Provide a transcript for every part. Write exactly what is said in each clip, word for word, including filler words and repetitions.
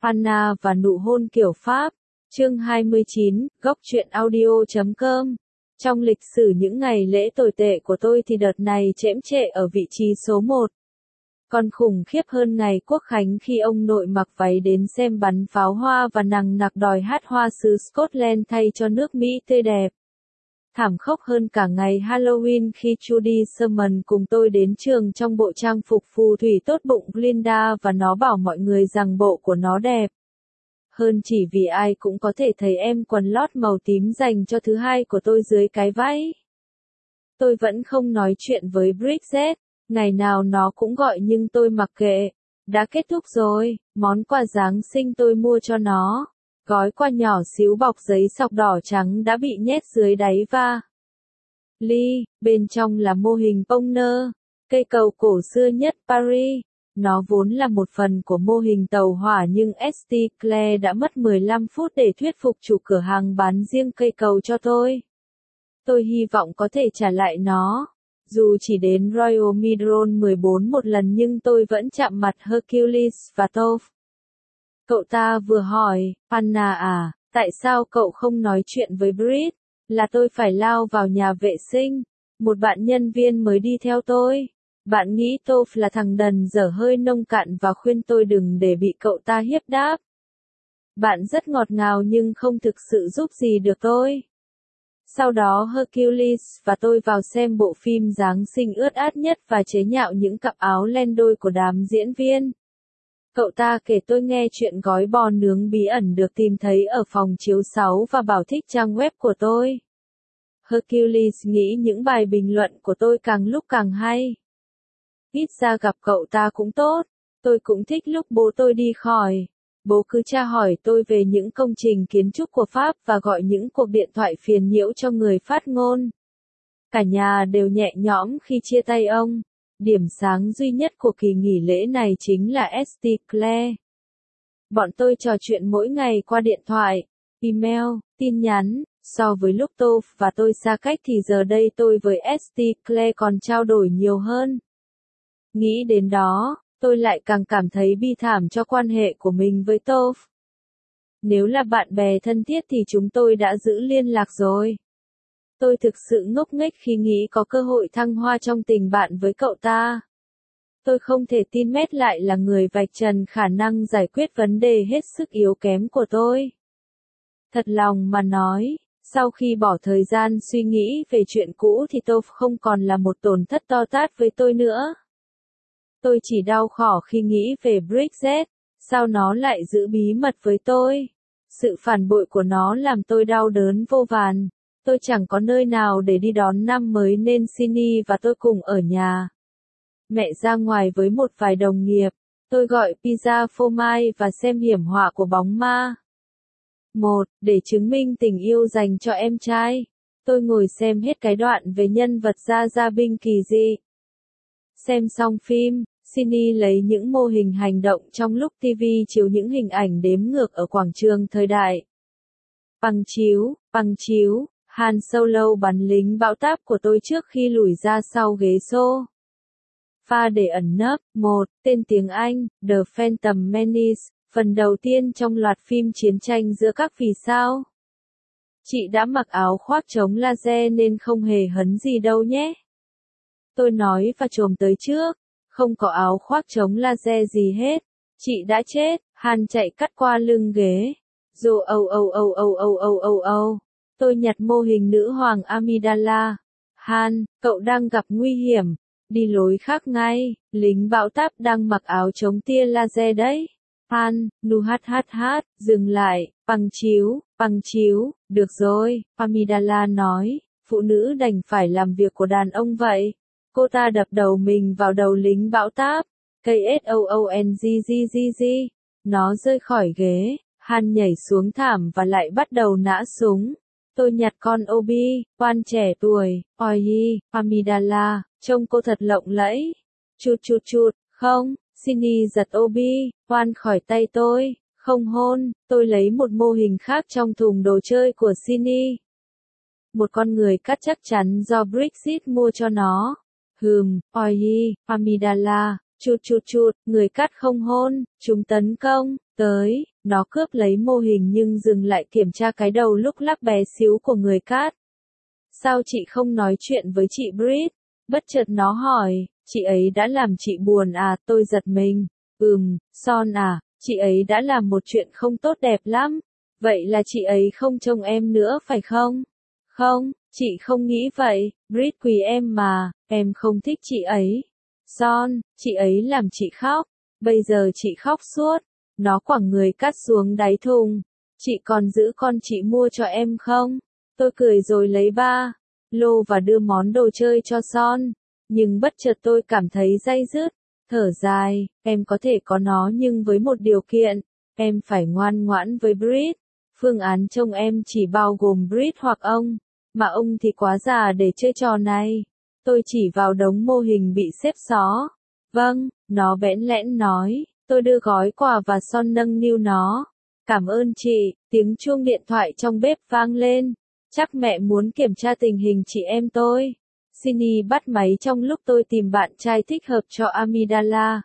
Anna và nụ hôn kiểu Pháp. Chương hai mươi chín, góc truyện audio chấm com. Trong lịch sử những ngày lễ tồi tệ của tôi thì đợt này chễm chệ ở vị trí số một. Còn khủng khiếp hơn ngày Quốc khánh khi ông nội mặc váy đến xem bắn pháo hoa và nằng nặc đòi hát hoa xứ Scotland thay cho nước Mỹ tươi đẹp. Thảm khốc hơn cả ngày Halloween khi Judy Sherman cùng tôi đến trường trong bộ trang phục phù thủy tốt bụng Glinda và nó bảo mọi người rằng bộ của nó đẹp hơn chỉ vì ai cũng có thể thấy em quần lót màu tím dành cho thứ hai của tôi dưới cái váy. Tôi vẫn không nói chuyện với Bridget, ngày nào nó cũng gọi nhưng tôi mặc kệ. Đã kết thúc rồi, món quà Giáng sinh tôi mua cho nó. Gói quà nhỏ xíu bọc giấy sọc đỏ trắng đã bị nhét dưới đáy va ly, bên trong là mô hình Pongner, cây cầu cổ xưa nhất Paris. Nó vốn là một phần của mô hình tàu hỏa nhưng Estée Claire đã mất mười lăm phút để thuyết phục chủ cửa hàng bán riêng cây cầu cho tôi. Tôi hy vọng có thể trả lại nó. Dù chỉ đến Royal Midron mười bốn một lần nhưng tôi vẫn chạm mặt Hercules và Toph. Cậu ta vừa hỏi, Anna à, tại sao cậu không nói chuyện với Brit? Là tôi phải lao vào nhà vệ sinh. Một bạn nhân viên mới đi theo tôi. Bạn nghĩ Toph là thằng đần dở hơi nông cạn và khuyên tôi đừng để bị cậu ta hiếp đáp. Bạn rất ngọt ngào nhưng không thực sự giúp gì được tôi. Sau đó Hercules và tôi vào xem bộ phim Giáng sinh ướt át nhất và chế nhạo những cặp áo len đôi của đám diễn viên. Cậu ta kể tôi nghe chuyện gói bò nướng bí ẩn được tìm thấy ở phòng chiếu sáu và bảo thích trang web của tôi. Hercules nghĩ những bài bình luận của tôi càng lúc càng hay. Ít ra gặp cậu ta cũng tốt. Tôi cũng thích lúc bố tôi đi khỏi. Bố cứ tra hỏi tôi về những công trình kiến trúc của Pháp và gọi những cuộc điện thoại phiền nhiễu cho người phát ngôn. Cả nhà đều nhẹ nhõm khi chia tay ông. Điểm sáng duy nhất của kỳ nghỉ lễ này chính là Estée Claire. Bọn tôi trò chuyện mỗi ngày qua điện thoại, email, tin nhắn. So với lúc Toph và tôi xa cách thì giờ đây tôi với Estée Claire còn trao đổi nhiều hơn. Nghĩ đến đó, tôi lại càng cảm thấy bi thảm cho quan hệ của mình với Toph. Nếu là bạn bè thân thiết thì chúng tôi đã giữ liên lạc rồi. Tôi thực sự ngốc nghếch khi nghĩ có cơ hội thăng hoa trong tình bạn với cậu ta. Tôi không thể tin Matt lại là người vạch trần khả năng giải quyết vấn đề hết sức yếu kém của tôi. Thật lòng mà nói, sau khi bỏ thời gian suy nghĩ về chuyện cũ thì Toph không còn là một tổn thất to tát với tôi nữa. Tôi chỉ đau khổ khi nghĩ về Bridget, sao nó lại giữ bí mật với tôi. Sự phản bội của nó làm tôi đau đớn vô vàn. Tôi chẳng có nơi nào để đi đón năm mới nên Cindy và tôi cùng ở nhà. Mẹ ra ngoài với một vài đồng nghiệp. Tôi gọi pizza phô mai và xem hiểm họa của bóng ma. Một, để chứng minh tình yêu dành cho em trai. Tôi ngồi xem hết cái đoạn về nhân vật Gia Gia Binh kỳ dị. Xem xong phim, Cindy lấy những mô hình hành động trong lúc ti vi chiếu những hình ảnh đếm ngược ở quảng trường thời đại. Bằng chiếu, bằng chiếu, Han Solo bắn lính bão táp của tôi trước khi lùi ra sau ghế xô. Pha để ẩn nấp. Một, tên tiếng Anh, The Phantom Menace, phần đầu tiên trong loạt phim chiến tranh giữa các vì sao. Chị đã mặc áo khoác chống laser nên không hề hấn gì đâu nhé. Tôi nói và chồm tới trước. Không có áo khoác chống laser gì hết. Chị đã chết. Han chạy cắt qua lưng ghế. Dù âu âu âu âu âu âu âu âu. Tôi nhặt mô hình nữ hoàng Amidala. Han, cậu đang gặp nguy hiểm. Đi lối khác ngay. Lính bão táp đang mặc áo chống tia laser đấy. Han, nu hát hát hát, dừng lại. Bằng chiếu, bằng chiếu. Được rồi, Amidala nói. Phụ nữ đành phải làm việc của đàn ông vậy. Cô ta đập đầu mình vào đầu lính bão táp. K S O O N G G G G. Nó rơi khỏi ghế. Han nhảy xuống thảm và lại bắt đầu nã súng. Tôi nhặt con Obi, Wan trẻ tuổi. Oi, Amidala, trông cô thật lộng lẫy. Chụt chụt chụt, không, Cindy giật Obi, Wan khỏi tay tôi. Không hôn, tôi lấy một mô hình khác trong thùng đồ chơi của Cindy. Một con người cắt chắc chắn do Brexit mua cho nó. Hừm, oi, Amidala, Chụt chụt chụt, người cát không hôn, chúng tấn công, tới, nó cướp lấy mô hình nhưng dừng lại kiểm tra cái đầu lúc lắc bé xíu của người cát. Sao chị không nói chuyện với chị Brit? Bất chợt nó hỏi, chị ấy đã làm chị buồn à? Tôi giật mình. Ừm, Son à, chị ấy đã làm một chuyện không tốt đẹp lắm. Vậy là chị ấy không trông em nữa phải không? Không, chị không nghĩ vậy, Brit quý em mà, em không thích chị ấy. Son, chị ấy làm chị khóc, bây giờ chị khóc suốt. Nó quẳng người cát xuống đáy thùng. Chị còn giữ con chị mua cho em không? Tôi cười rồi lấy ba lô và đưa món đồ chơi cho Son. Nhưng bất chợt tôi cảm thấy day dứt. Thở dài, em có thể có nó nhưng với một điều kiện. Em phải ngoan ngoãn với Brit. Phương án trông em chỉ bao gồm Brit hoặc ông. Mà ông thì quá già để chơi trò này. Tôi chỉ vào đống mô hình bị xếp xó. Vâng, nó bẽn lẽn nói. Tôi đưa gói quà và Son nâng niu nó. Cảm ơn chị, tiếng chuông điện thoại trong bếp vang lên. Chắc mẹ muốn kiểm tra tình hình chị em tôi. Cindy bắt máy trong lúc tôi tìm bạn trai thích hợp cho Amidala.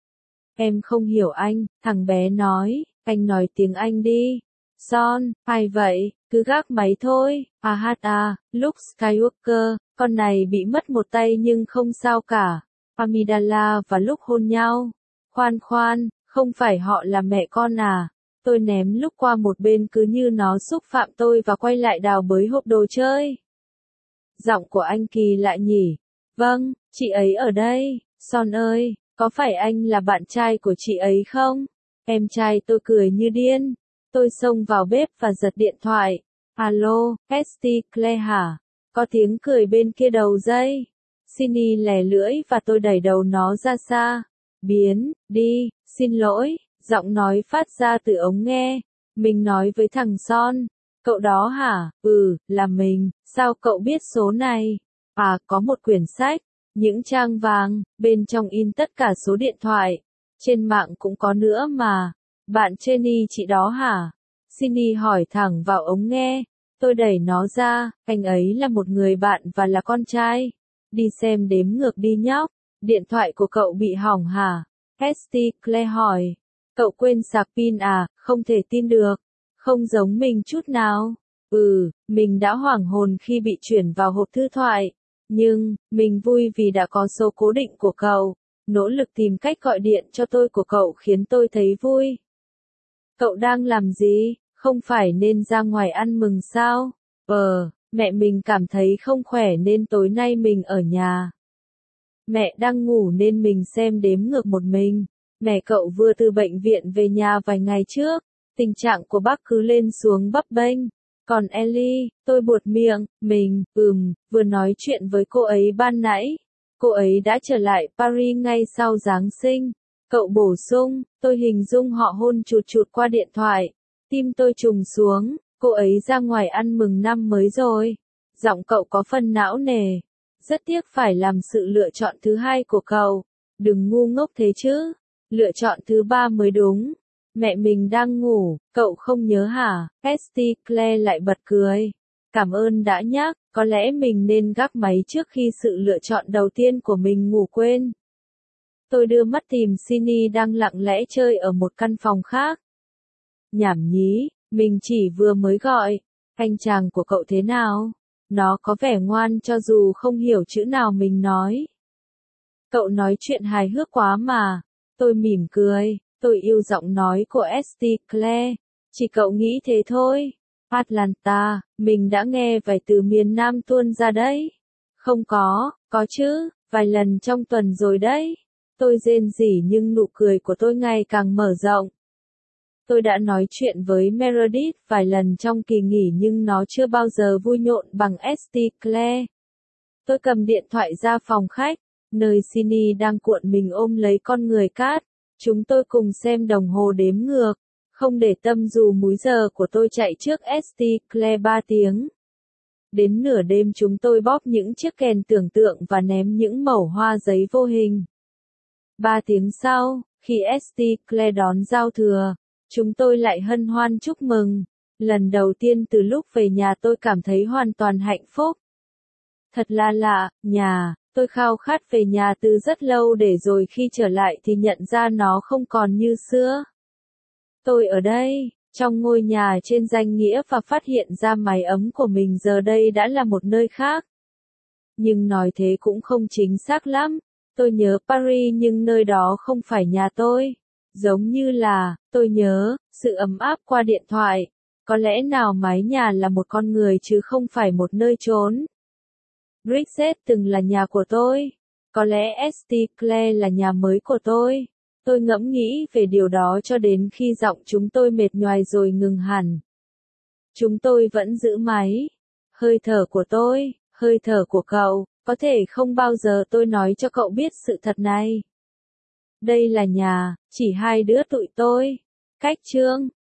Em không hiểu anh, thằng bé nói, anh nói tiếng Anh đi. Son, ai vậy, cứ gác máy thôi. À hát à, Luke Skywalker, con này bị mất một tay nhưng không sao cả. Amidala và Luke hôn nhau. Khoan khoan, không phải họ là mẹ con à? Tôi ném Luke qua một bên cứ như nó xúc phạm tôi và quay lại đào bới hộp đồ chơi. Giọng của anh kỳ lạ nhỉ? Vâng, chị ấy ở đây. Son ơi, có phải anh là bạn trai của chị ấy không? Em trai tôi cười như điên. Tôi xông vào bếp và giật điện thoại. Alo, Esty Claire hả? Có tiếng cười bên kia đầu dây. Cindy lè lưỡi và tôi đẩy đầu nó ra xa. Biến, đi, xin lỗi, giọng nói phát ra từ ống nghe. Mình nói với thằng Son. Cậu đó hả? Ừ, là mình. Sao cậu biết số này? À, có một quyển sách. Những trang vàng, bên trong in tất cả số điện thoại. Trên mạng cũng có nữa mà. Bạn Jenny chị đó hả? Cindy hỏi thẳng vào ống nghe. Tôi đẩy nó ra, anh ấy là một người bạn và là con trai. Đi xem đếm ngược đi nhóc. Điện thoại của cậu bị hỏng hả? Esty Claire hỏi. Cậu quên sạc pin à? Không thể tin được. Không giống mình chút nào. Ừ, mình đã hoảng hồn khi bị chuyển vào hộp thư thoại. Nhưng, mình vui vì đã có số cố định của cậu. Nỗ lực tìm cách gọi điện cho tôi của cậu khiến tôi thấy vui. Cậu đang làm gì? Không phải nên ra ngoài ăn mừng sao? Ờ, mẹ mình cảm thấy không khỏe nên tối nay mình ở nhà. Mẹ đang ngủ nên mình xem đếm ngược một mình. Mẹ cậu vừa từ bệnh viện về nhà vài ngày trước. Tình trạng của bác cứ lên xuống bấp bênh. Còn Ellie, tôi buột miệng, mình, ừm, vừa nói chuyện với cô ấy ban nãy. Cô ấy đã trở lại Paris ngay sau Giáng sinh. Cậu bổ sung, tôi hình dung họ hôn chụt chụt qua điện thoại. Tim tôi trùng xuống, cô ấy ra ngoài ăn mừng năm mới rồi. Giọng cậu có phần não nề. Rất tiếc phải làm sự lựa chọn thứ hai của cậu. Đừng ngu ngốc thế chứ. Lựa chọn thứ ba mới đúng. Mẹ mình đang ngủ, cậu không nhớ hả? Esty Claire lại bật cười. Cảm ơn đã nhắc, có lẽ mình nên gác máy trước khi sự lựa chọn đầu tiên của mình ngủ quên. Tôi đưa mắt tìm Cindy đang lặng lẽ chơi ở một căn phòng khác. Nhảm nhí, mình chỉ vừa mới gọi. Anh chàng của cậu thế nào? Nó có vẻ ngoan cho dù không hiểu chữ nào mình nói. Cậu nói chuyện hài hước quá mà. Tôi mỉm cười. Tôi yêu giọng nói của Esty Claire. Chỉ cậu nghĩ thế thôi. Atlanta, mình đã nghe vài từ miền Nam tuôn ra đấy. Không có, có chứ, vài lần trong tuần rồi đấy. Tôi rên rỉ nhưng nụ cười của tôi ngày càng mở rộng. Tôi đã nói chuyện với Meredith vài lần trong kỳ nghỉ nhưng nó chưa bao giờ vui nhộn bằng Esty Claire. Tôi cầm điện thoại ra phòng khách, nơi Cindy đang cuộn mình ôm lấy con người cát. Chúng tôi cùng xem đồng hồ đếm ngược, không để tâm dù múi giờ của tôi chạy trước Esty Claire ba tiếng. Đến nửa đêm chúng tôi bóp những chiếc kèn tưởng tượng và ném những mẩu hoa giấy vô hình. Ba tiếng sau, khi Esty Claire đón giao thừa, chúng tôi lại hân hoan chúc mừng. Lần đầu tiên từ lúc về nhà tôi cảm thấy hoàn toàn hạnh phúc. Thật là lạ, nhà, Tôi khao khát về nhà từ rất lâu để rồi khi trở lại thì nhận ra nó không còn như xưa. Tôi ở đây, trong ngôi nhà trên danh nghĩa và phát hiện ra mái ấm của mình giờ đây đã là một nơi khác. Nhưng nói thế cũng không chính xác lắm. Tôi nhớ Paris nhưng nơi đó không phải nhà tôi. Giống như là, tôi nhớ, sự ấm áp qua điện thoại. Có lẽ nào mái nhà là một con người chứ không phải một nơi trốn. Brixet từng là nhà của tôi. Có lẽ Estinclair là nhà mới của tôi. Tôi ngẫm nghĩ về điều đó cho đến khi giọng chúng tôi mệt nhoài rồi ngừng hẳn. Chúng tôi vẫn giữ máy. Hơi thở của tôi, hơi thở của cậu, có thể không bao giờ tôi nói cho cậu biết sự thật này. Đây là nhà, chỉ hai đứa tụi tôi. Cách chương